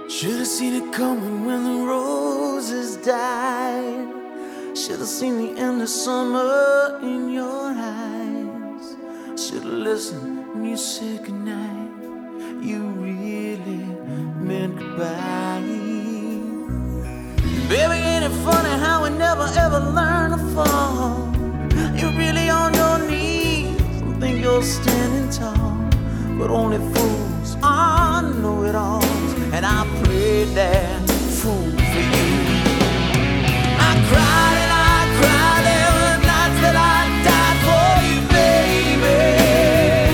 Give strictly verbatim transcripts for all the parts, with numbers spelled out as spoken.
Should've seen it coming when the roses died. Should've seen the end of summer in your eyes. Should've listened when you said goodnight. You really meant goodbye. Baby, ain't it funny how we never ever learn to fall? You're really on your knees and think you're standing tall, but only fools are know-it-alls, and I played that fool for you. I cried and I cried, there were nights that I died for you, baby.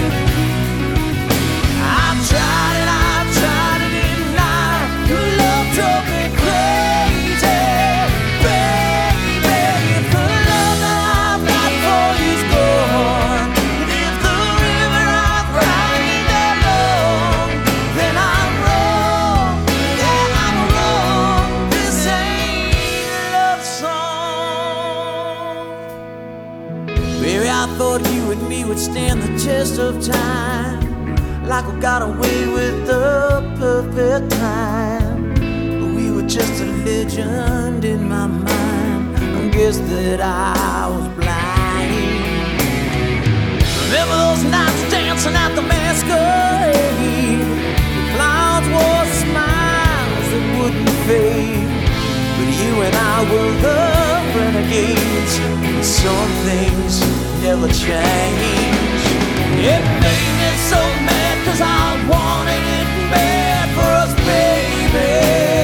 I tried and I tried to deny your love drove me crazy, baby. If the love that I've got for you's gone, and if the river I've cried ain't that long, then I'm wrong, yeah, I'm wrong. This ain't a love song. Baby, I thought you and me would stand the test of time, like we got away with the perfect time. But we were just a legend in my mind. I guess that I was blind. Remember those nights dancing at the masquerade? The clowns wore smiles that wouldn't fade, but you and I were the renegades. Some things never change. It made me so mad 'cause I wanted it bad for us, baby.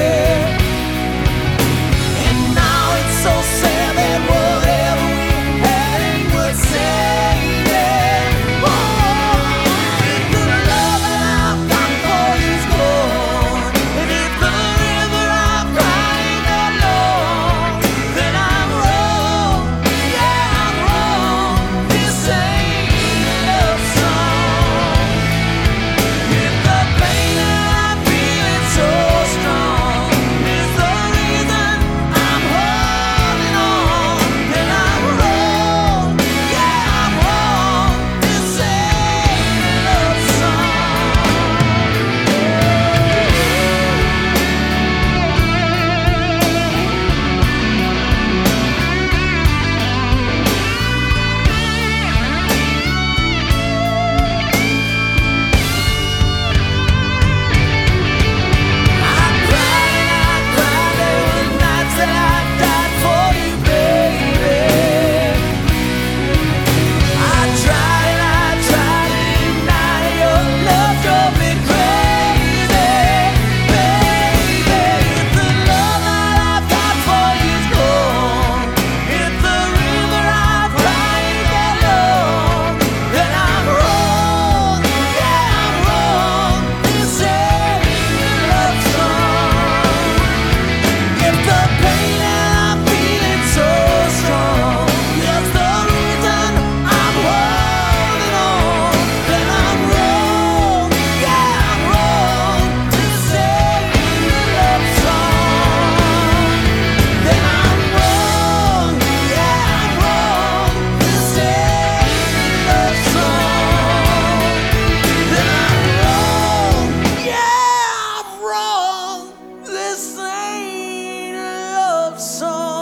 And now it's so sad that whatever we had ain't worth saving. Oh, if the love that I've got for you's gone, and if the river I've cried ain't that long, then I'm wrong, yeah, I'm wrong. This ain't a love song. If the pain that I'm feeling so strong is the reason I'm holding on, then I'm wrong, yeah, I'm wrong. This ain't a love song. I cried and I cried, there were nights that I died for you, baby. I tried and I tried to deny your love drove me crazy, baby. If the love that I've got for you's gone, if the river I've cried ain't that long, then I'm wrong, yeah, I'm wrong. This ain't a love song. If the pain that I'm feeling so strong is the reason I'm holding on, then I'm wrong, yeah, I'm wrong. This ain't a love song. Then I'm wrong, yeah, I'm wrong. This ain't a love song. Then I'm wrong, yeah, I'm wrong. This ain't a love song.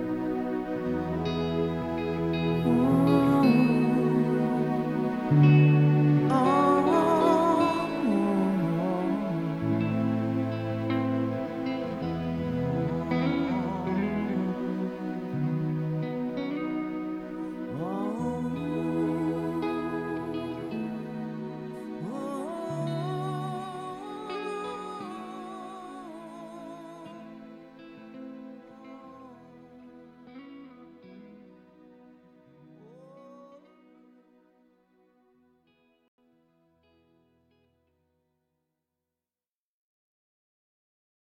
Mm.